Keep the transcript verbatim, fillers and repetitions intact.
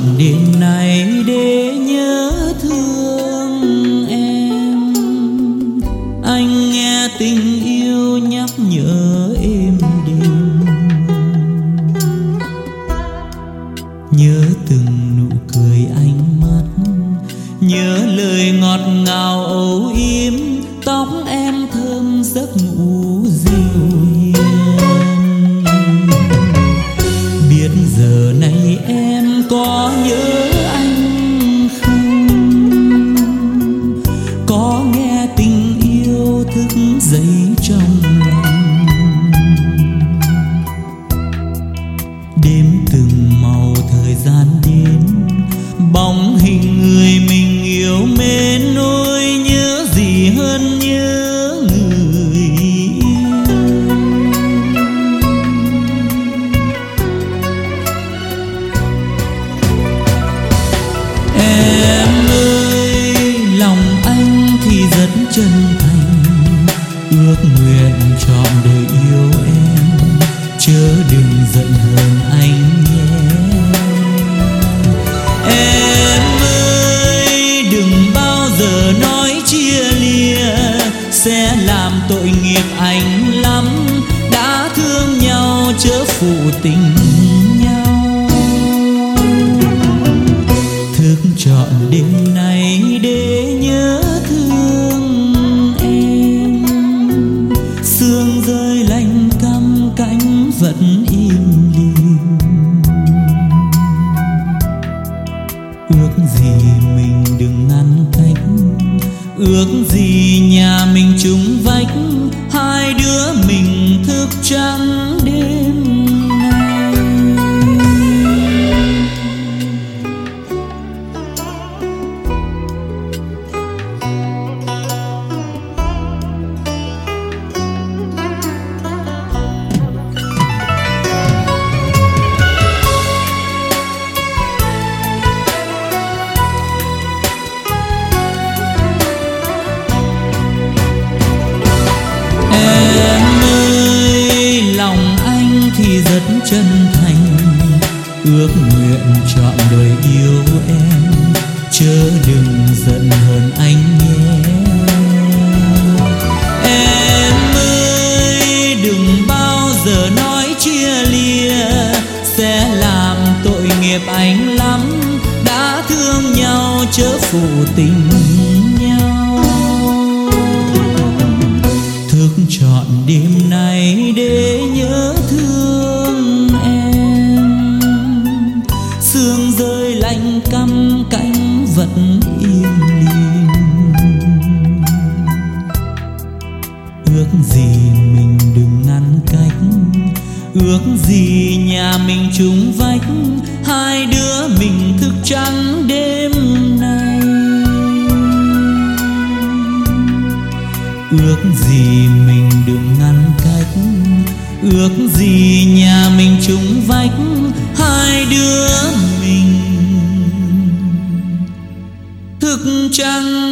đêm nay để nhớ thương em. Anh nghe tình yêu nhắc nhở êm đềm, nhớ từng nụ cười ánh mắt, nhớ lời ngọt ngào âu yếm, tóc em thơm giấc ngủ dịu hiền. Biết giờ này em có nhớ anh không, có nghe tình yêu thức dậy trong lòng. Đêm từng màu thời gian đến, bóng hình người mình yêu mến, ôi nhớ gì hơn nhớ người yêu. Em ơi, lòng anh thì rất chân thành, ước nguyện trọn đời yêu em, chớ đừng giận hờn anh nhé. Em ơi, đừng bao giờ nói chia lìa, sẽ làm tội nghiệp anh lắm. Đã thương nhau chớ phụ tình nhau, thức trọn đêm nay để nhớ thương em. Sương rơi lạnh căm cánh vẫn im lìm, ước gì mình đừng ngăn cách, ước gì nhà mình chung vách, hai đứa mình thức trắng đêm nay. Rất chân thành, ước nguyện trọn đời yêu em, chớ đừng giận hờn anh nhé. Em ơi, đừng bao giờ nói chia lìa, sẽ làm tội nghiệp anh lắm. Đã thương nhau chớ phụ tình nhau, thức trọn đêm nay để nhớ thương em. Sương rơi lạnh căm cánh vẫn im lìm, ước gì mình đừng ngăn cách, ước gì nhà mình chung vách, hai đứa mình thức trắng đêm nay. Ước gì mình đừng ngăn cách, ước gì nhà mình chung vách, hai đứa mình thức trắng